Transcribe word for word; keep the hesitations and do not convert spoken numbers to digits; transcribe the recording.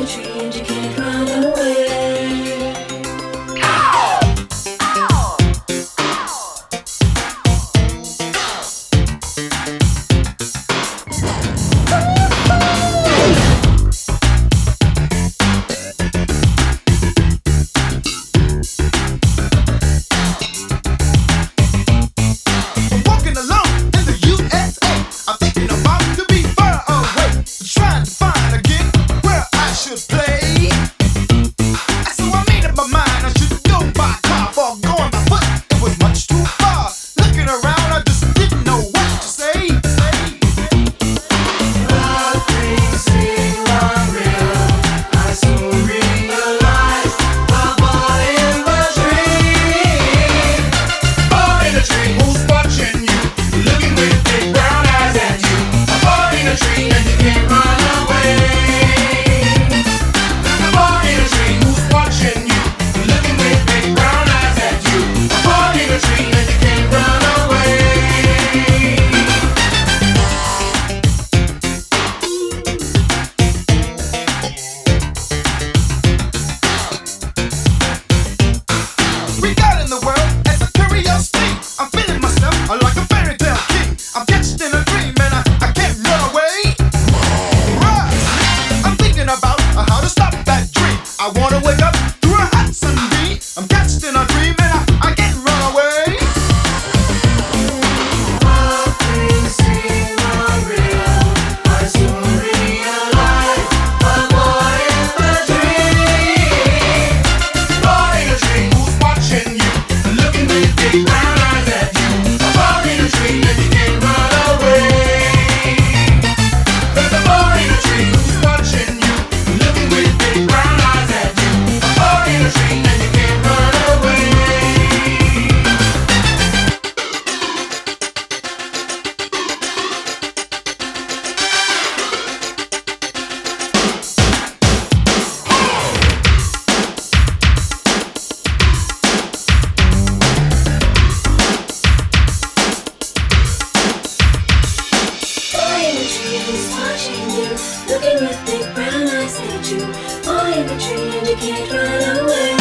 the tree and you can't run away. I wanna wake up through a hot sunbeam. I'm catched in a dream and I, I can't run away. All things seem unreal. I soon realize I'm born in the dream. Born in a tree, who's watching you, looking with big brown eyes at you. Born in a tree and you can't run away. There's a born in a tree who's watching you, looking with big brown eyes at you. Born in a tree and you can't run away. Boy in the tree who's watching you, looking with big brown eyes at you. Boy in the tree and you can't run away.